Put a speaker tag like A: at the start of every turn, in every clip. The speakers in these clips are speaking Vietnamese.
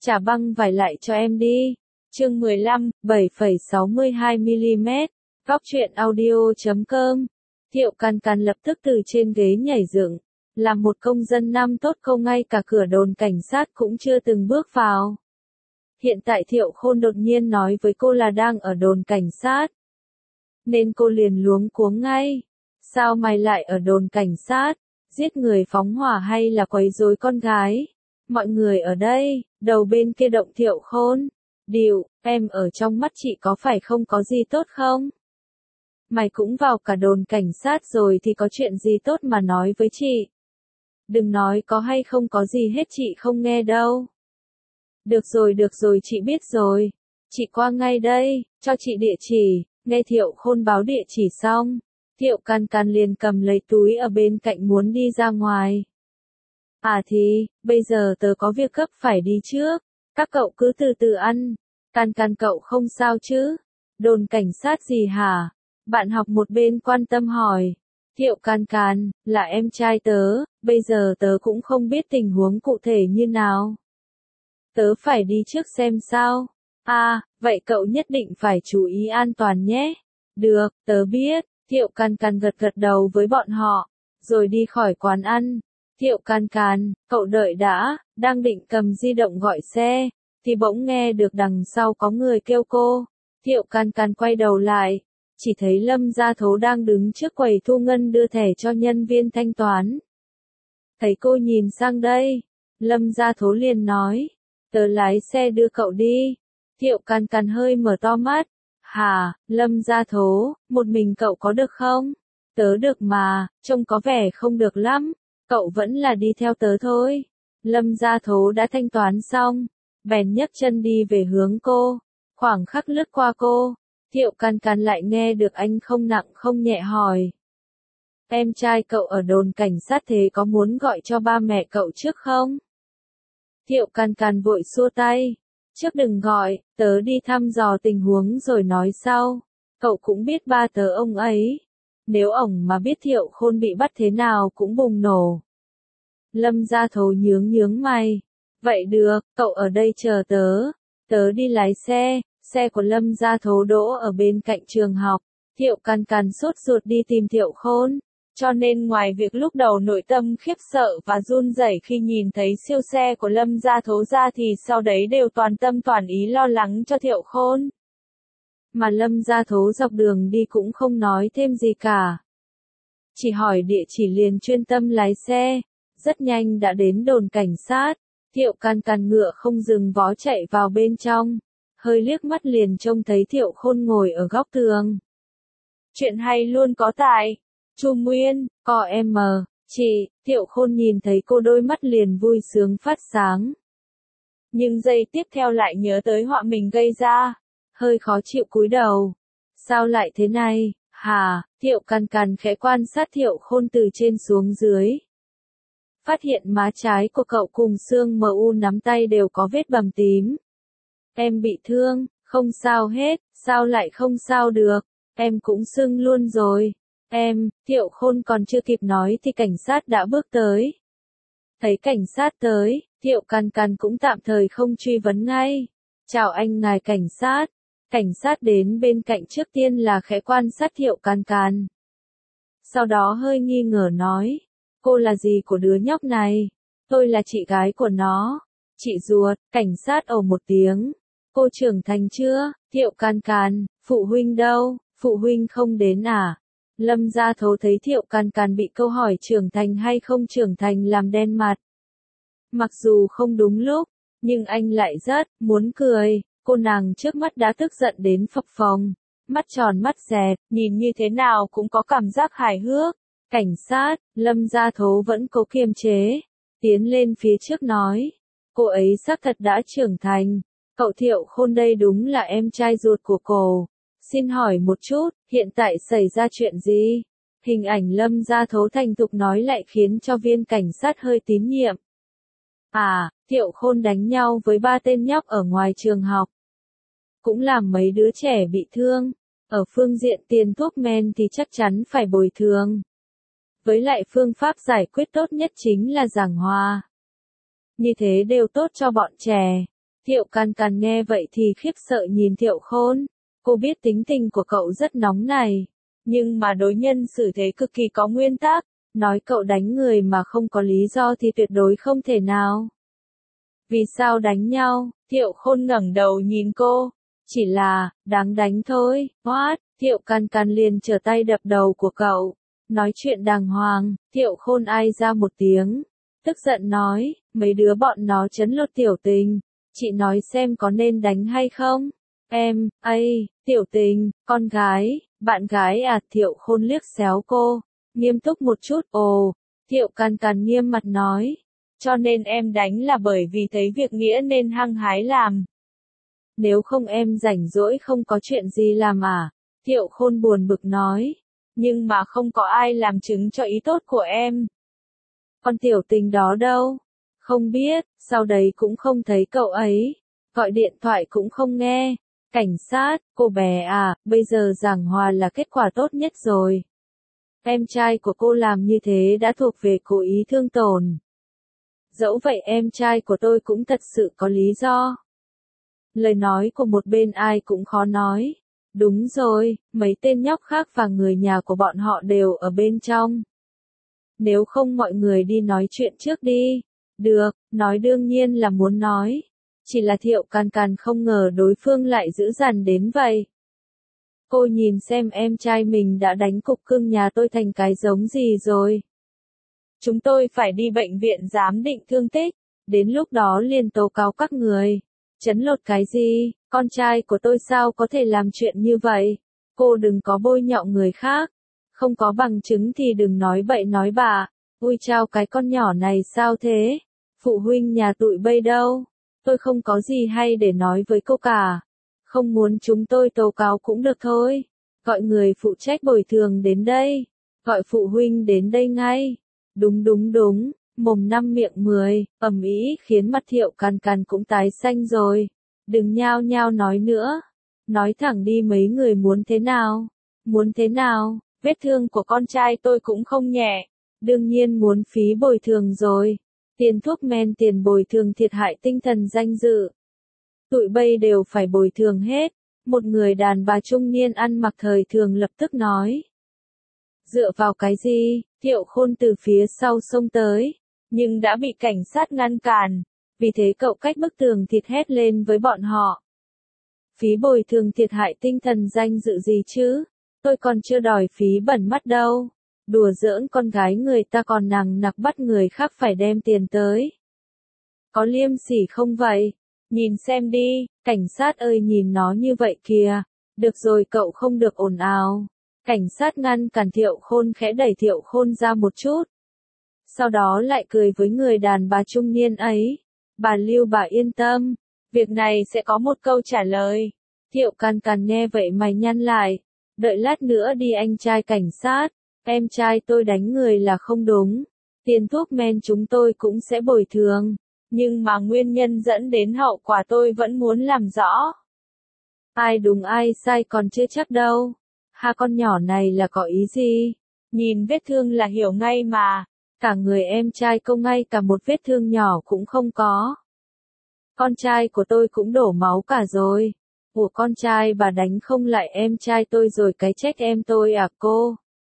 A: Trả băng vải lại cho em đi. Chương 15, 7,62mm. Góc truyện audio.com. Thiệu Can Can lập tức từ trên ghế nhảy dựng. Là một công dân nam tốt, cô ngay cả cửa đồn cảnh sát cũng chưa từng bước vào. Hiện tại Thiệu Khôn đột nhiên nói với cô là đang ở đồn cảnh sát, nên cô liền luống cuống ngay. Sao mày lại ở đồn cảnh sát? Giết người phóng hỏa hay là quấy rối con gái? Mọi người ở đây. Đầu bên kia động Thiệu Khôn. Điệu, em ở trong mắt chị có phải không có gì tốt không? Mày cũng vào cả đồn cảnh sát rồi thì có chuyện gì tốt mà nói với chị? Đừng nói có hay không có gì hết, chị không nghe đâu. Được rồi, chị biết rồi. Chị qua ngay đây, cho chị địa chỉ. Nghe Thiệu Khôn báo địa chỉ xong, Thiệu Can Can liền cầm lấy túi ở bên cạnh muốn đi ra ngoài. À thì, bây giờ tớ có việc gấp phải đi trước. Các cậu cứ từ từ ăn. Can Can cậu không sao chứ? Đồn cảnh sát gì hả? Bạn học một bên quan tâm hỏi. Thiệu Can Can, là em trai tớ, bây giờ tớ cũng không biết tình huống cụ thể như nào. Tớ phải đi trước xem sao. À, vậy cậu nhất định phải chú ý an toàn nhé. Được, tớ biết. Thiệu Can Can gật gật đầu với bọn họ, rồi đi khỏi quán ăn. Thiệu Can Can, cậu đợi đã, đang định cầm di động gọi xe, thì bỗng nghe được đằng sau có người kêu cô. Thiệu Can Can quay đầu lại, chỉ thấy Lâm Gia Thố đang đứng trước quầy thu ngân đưa thẻ cho nhân viên thanh toán. Thấy cô nhìn sang đây, Lâm Gia Thố liền nói, tớ lái xe đưa cậu đi. Thiệu Can Can hơi mở to mắt. Hả, Lâm Gia Thố, một mình cậu có được không? Tớ được mà, trông có vẻ không được lắm. Cậu vẫn là đi theo tớ thôi. Lâm Gia Thố đã thanh toán xong, bèn nhấc chân đi về hướng cô. Khoảng khắc lướt qua cô, Thiệu Can Can lại nghe được anh không nặng không nhẹ hỏi. Em trai cậu ở đồn cảnh sát thế có muốn gọi cho ba mẹ cậu trước không? Thiệu Can Can vội xua tay. Trước đừng gọi, tớ đi thăm dò tình huống rồi nói sau. Cậu cũng biết ba tớ ông ấy. Nếu ổng mà biết Thiệu Khôn bị bắt thế nào cũng bùng nổ. Lâm Gia Thố nhướng mày. Vậy được, cậu ở đây chờ tớ. Tớ đi lái xe. Xe của Lâm Gia Thố đỗ ở bên cạnh trường học. Thiệu Can Can sốt ruột đi tìm Thiệu Khôn. Cho nên ngoài việc lúc đầu nội tâm khiếp sợ và run rẩy khi nhìn thấy siêu xe của Lâm Gia Thố ra thì sau đấy đều toàn tâm toàn ý lo lắng cho Thiệu Khôn. Mà Lâm Gia Thố dọc đường đi cũng không nói thêm gì cả. Chỉ hỏi địa chỉ liền chuyên tâm lái xe. Rất nhanh đã đến đồn cảnh sát. Thiệu Can Can ngựa không dừng vó chạy vào bên trong. Hơi liếc mắt liền trông thấy Thiệu Khôn ngồi ở góc tường. Chuyện hay luôn có tại Chu Nguyên, có em mờ, chị. Thiệu Khôn nhìn thấy cô đôi mắt liền vui sướng phát sáng. Nhưng giây tiếp theo lại nhớ tới họa mình gây ra. Hơi khó chịu cúi đầu. Sao lại thế này, hả? Thiệu Can Can khẽ quan sát Thiệu Khôn từ trên xuống dưới. Phát hiện má trái của cậu cùng xương mu nắm tay đều có vết bầm tím. Em bị thương, không sao hết, sao lại không sao được, em cũng sưng luôn rồi. Thiệu Khôn còn chưa kịp nói thì cảnh sát đã bước tới. Thấy cảnh sát tới, Thiệu Can Can cũng tạm thời không truy vấn ngay. Chào anh ngài cảnh sát. Cảnh sát đến bên cạnh trước tiên là khẽ quan sát Thiệu Can Can. Sau đó hơi nghi ngờ nói, cô là gì của đứa nhóc này? Tôi là chị gái của nó. Chị ruột. Cảnh sát ồ một tiếng. Cô trưởng thành chưa? Thiệu Can Can, phụ huynh đâu? Phụ huynh không đến à? Lâm Gia Thố thấy Thiệu Can Can bị câu hỏi trưởng thành hay không trưởng thành làm đen mặt. Mặc dù không đúng lúc, nhưng anh lại rất muốn cười. Cô nàng trước mắt đã tức giận đến phập phồng. Mắt tròn mắt dẹt, nhìn như thế nào cũng có cảm giác hài hước. Cảnh sát, Lâm Gia Thố vẫn cố kiềm chế. Tiến lên phía trước nói. Cô ấy xác thật đã trưởng thành. Cậu Thiệu Khôn đây đúng là em trai ruột của cô. Xin hỏi một chút, hiện tại xảy ra chuyện gì? Hình ảnh Lâm Gia Thố thành thục nói lại khiến cho viên cảnh sát hơi tín nhiệm. À, Thiệu Khôn đánh nhau với 3 tên nhóc ở ngoài trường học. Cũng làm mấy đứa trẻ bị thương. Ở phương diện tiền thuốc men thì chắc chắn phải bồi thường. Với lại phương pháp giải quyết tốt nhất chính là giảng hòa. Như thế đều tốt cho bọn trẻ. Thiệu Can Can nghe vậy thì khiếp sợ nhìn Thiệu Khôn. Cô biết tính tình của cậu rất nóng này, nhưng mà đối nhân xử thế cực kỳ có nguyên tắc, nói cậu đánh người mà không có lý do thì tuyệt đối không thể nào. Vì sao đánh nhau? Thiệu Khôn ngẩng đầu nhìn cô. Chỉ là, đáng đánh thôi. What? Thiệu Can Can liền trở tay đập đầu của cậu. Nói chuyện đàng hoàng. Thiệu Khôn ai ra một tiếng. Tức giận nói, mấy đứa bọn nó trấn lột Tiểu Tình. Chị nói xem có nên đánh hay không? Em, Tiểu Tình, con gái, bạn gái à? Thiệu Khôn liếc xéo cô. Nghiêm túc một chút. Ồ. Thiệu Can Can nghiêm mặt nói. Cho nên em đánh là bởi vì thấy việc nghĩa nên hăng hái làm. Nếu không em rảnh rỗi không có chuyện gì làm à? Thiệu Khôn buồn bực nói. Nhưng mà không có ai làm chứng cho ý tốt của em. Con Tiểu Tình đó đâu? Không biết, sau đấy cũng không thấy cậu ấy. Gọi điện thoại cũng không nghe. Cảnh sát, cô bé à, bây giờ giảng hòa là kết quả tốt nhất rồi. Em trai của cô làm như thế đã thuộc về cố ý thương tổn. Dẫu vậy em trai của tôi cũng thật sự có lý do. Lời nói của một bên ai cũng khó nói. Đúng rồi, mấy tên nhóc khác và người nhà của bọn họ đều ở bên trong. Nếu không mọi người đi nói chuyện trước đi. Được, nói đương nhiên là muốn nói. Chỉ là Thiệu Can Can không ngờ đối phương lại dữ dằn đến vậy. Cô nhìn xem em trai mình đã đánh cục cưng nhà tôi thành cái giống gì rồi. Chúng tôi phải đi bệnh viện giám định thương tích, đến lúc đó liền tố cáo các người. Trấn lột cái gì, con trai của tôi sao có thể làm chuyện như vậy? Cô đừng có bôi nhọ người khác. Không có bằng chứng thì đừng nói bậy nói bạ. Ui chao cái con nhỏ này sao thế? Phụ huynh nhà tụi bây đâu? Tôi không có gì hay để nói với cô cả. Không muốn chúng tôi tố cáo cũng được thôi. Gọi người phụ trách bồi thường đến đây. Gọi phụ huynh đến đây ngay. Đúng, mồm 5 miệng 10, ầm ĩ khiến mặt Thiệu Can Can cũng tái xanh rồi. Đừng nhao nhao nói nữa. Nói thẳng đi mấy người muốn thế nào? Muốn thế nào? Vết thương của con trai tôi cũng không nhẹ. Đương nhiên muốn phí bồi thường rồi. Tiền thuốc men, tiền bồi thường thiệt hại tinh thần danh dự. Tụi bây đều phải bồi thường hết. Một người đàn bà trung niên ăn mặc thời thường lập tức nói. Dựa vào cái gì? Thiệu Khôn từ phía sau xông tới, nhưng đã bị cảnh sát ngăn cản. Vì thế cậu cách bức tường thịt hét lên với bọn họ. Phí bồi thường thiệt hại tinh thần danh dự gì chứ? Tôi còn chưa đòi phí bẩn mắt đâu. Đùa giỡn con gái người ta còn nằng nặc bắt người khác phải đem tiền tới. Có liêm sỉ không vậy? Nhìn xem đi, cảnh sát ơi nhìn nó như vậy kìa. Được rồi cậu không được ồn ào. Cảnh sát ngăn cản Thiệu Khôn, khẽ đẩy Thiệu Khôn ra một chút. Sau đó lại cười với người đàn bà trung niên ấy. Bà Lưu, bà yên tâm. Việc này sẽ có một câu trả lời. Thiệu Can Can nghe vậy mày nhăn lại. Đợi lát nữa đi anh trai cảnh sát. Em trai tôi đánh người là không đúng. Tiền thuốc men chúng tôi cũng sẽ bồi thường. Nhưng mà nguyên nhân dẫn đến hậu quả tôi vẫn muốn làm rõ. Ai đúng ai sai còn chưa chắc đâu. Ha, con nhỏ này là có ý gì? Nhìn vết thương là hiểu ngay mà. Cả người em trai cô ngay cả một vết thương nhỏ cũng không có. Con trai của tôi cũng đổ máu cả rồi. Ủa, con trai bà đánh không lại em trai tôi rồi cái trách em tôi à cô?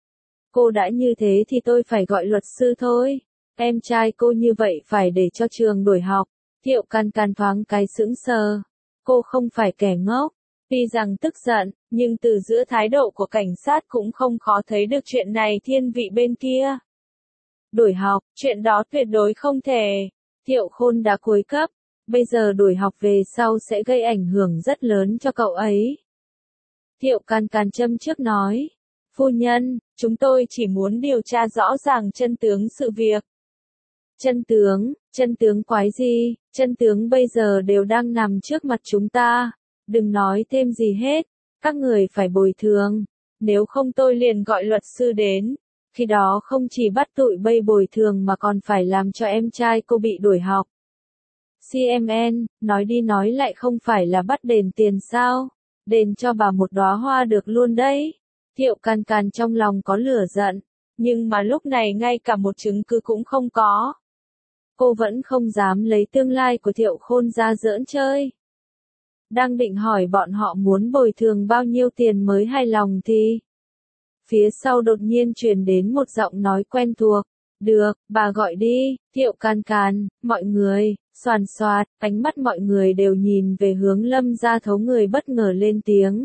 A: Cô đã như thế thì tôi phải gọi luật sư thôi. Em trai cô như vậy phải để cho trường đuổi học. Thiệu Can Can thoáng cái sững sờ. Cô không phải kẻ ngốc. Tuy rằng tức giận, nhưng từ giữa thái độ của cảnh sát cũng không khó thấy được chuyện này thiên vị bên kia. Đuổi học, chuyện đó tuyệt đối không thể. Thiệu Khôn đã cuối cấp, bây giờ đuổi học về sau sẽ gây ảnh hưởng rất lớn cho cậu ấy. Thiệu Can Can châm trước nói. Phu nhân, chúng tôi chỉ muốn điều tra rõ ràng chân tướng sự việc. Chân tướng quái gì? Chân tướng bây giờ đều đang nằm trước mặt chúng ta. Đừng nói thêm gì hết, các người phải bồi thường, nếu không tôi liền gọi luật sư đến, khi đó không chỉ bắt tụi bây bồi thường mà còn phải làm cho em trai cô bị đuổi học. CMN, nói đi nói lại không phải là bắt đền tiền sao? Đền cho bà một đóa hoa được luôn đấy. Thiệu Can Can trong lòng có lửa giận, nhưng mà lúc này ngay cả một chứng cứ cũng không có. cô vẫn không dám lấy tương lai của Thiệu Khôn ra giỡn chơi. Đang định hỏi bọn họ muốn bồi thường bao nhiêu tiền mới hài lòng thì phía sau đột nhiên truyền đến một giọng nói quen thuộc. Được, bà gọi đi, Thiệu Can Can, mọi người, xoàn xoạt, ánh mắt mọi người đều nhìn về hướng Lâm Gia Thấu, người bất ngờ lên tiếng.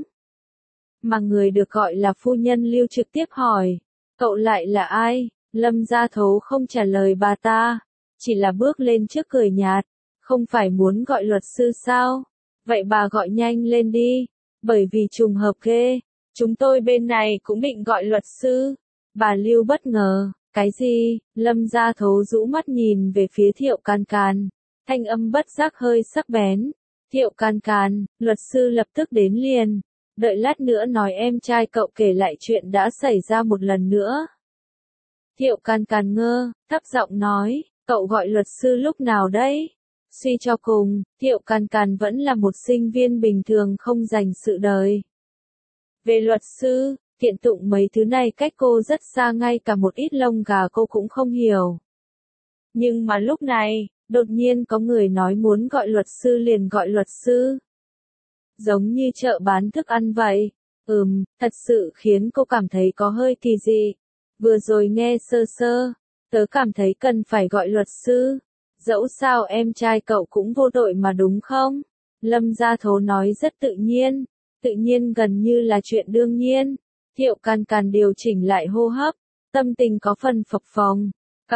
A: Mà người được gọi là phu nhân Lưu trực tiếp hỏi, cậu lại là ai? Lâm Gia Thấu không trả lời bà ta, chỉ là bước lên trước cười nhạt, không phải muốn gọi luật sư sao? Vậy bà gọi nhanh lên đi, bởi vì trùng hợp ghê, chúng tôi bên này cũng định gọi luật sư. Bà Lưu bất ngờ, cái gì? Lâm Gia Thấu rũ mắt nhìn về phía Thiệu Can Can, thanh âm bất giác hơi sắc bén. Thiệu Can Can, luật sư lập tức đến liền, đợi lát nữa nói em trai cậu kể lại chuyện đã xảy ra một lần nữa. Thiệu Can Can ngơ, thấp giọng nói, cậu gọi luật sư lúc nào đấy? Suy cho cùng, Thiệu Can Can vẫn là một sinh viên bình thường không dành sự đời. Về luật sư, kiện tụng mấy thứ này cách cô rất xa, ngay cả một ít lông gà cô cũng không hiểu. Nhưng mà lúc này, đột nhiên có người nói muốn gọi luật sư liền gọi luật sư. Giống như chợ bán thức ăn vậy. Thật sự khiến cô cảm thấy có hơi kỳ dị. Vừa rồi nghe sơ sơ, tớ cảm thấy cần phải gọi luật sư. Dẫu sao em trai cậu cũng vô tội mà đúng không? Lâm Gia Thấu nói rất tự nhiên gần như là chuyện đương nhiên. Thiệu Can Can điều chỉnh lại hô hấp, tâm tình có phần phập phồng.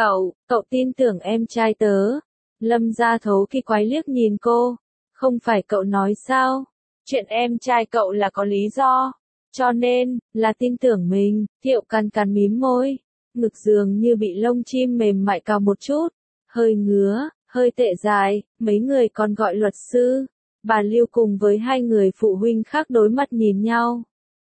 A: Cậu tin tưởng em trai tớ. Lâm Gia Thấu kỳ quái liếc nhìn cô, không phải cậu nói sao? Chuyện em trai cậu là có lý do, cho nên, là tin tưởng mình. Thiệu Can Can mím môi, ngực dường như bị lông chim mềm mại cào một chút, hơi ngứa, hơi tệ dài, mấy người còn gọi luật sư. Bà Lưu cùng với hai người phụ huynh khác đối mặt nhìn nhau.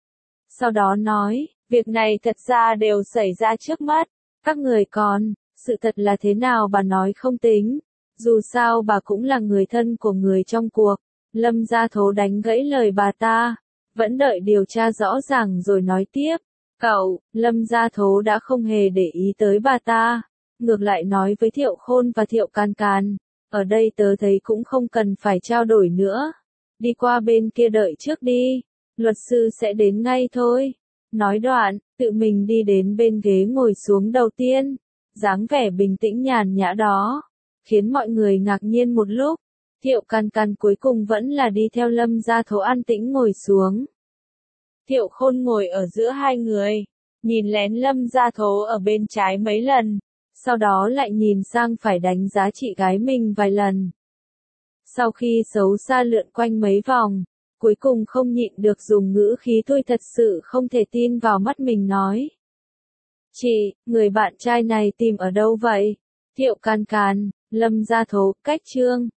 A: Sau đó nói, việc này thật ra đều xảy ra trước mắt, các người còn, sự thật là thế nào bà nói không tính, dù sao bà cũng là người thân của người trong cuộc. Lâm Gia Thấu đánh gãy lời bà ta, vẫn đợi điều tra rõ ràng rồi nói tiếp. Lâm Gia Thấu đã không hề để ý tới bà ta, ngược lại nói với Thiệu Khôn và Thiệu Can Can, ở đây tớ thấy cũng không cần phải trao đổi nữa, đi qua bên kia đợi trước đi, luật sư sẽ đến ngay thôi. Nói đoạn, tự mình đi đến bên ghế ngồi xuống đầu tiên, dáng vẻ bình tĩnh nhàn nhã đó, khiến mọi người ngạc nhiên một lúc. Thiệu Can Can cuối cùng vẫn là đi theo Lâm Gia Thấu an tĩnh ngồi xuống. Thiệu Khôn ngồi ở giữa hai người, nhìn lén Lâm Gia Thấu ở bên trái mấy lần, sau đó lại nhìn sang phải đánh giá chị gái mình vài lần. Sau khi xấu xa lượn quanh mấy vòng, cuối cùng không nhịn được dùng ngữ khí tôi thật sự không thể tin vào mắt mình nói. Chị, người bạn trai này tìm ở đâu vậy? Thiệu Can Can, Lâm Gia Thấu, cách chương.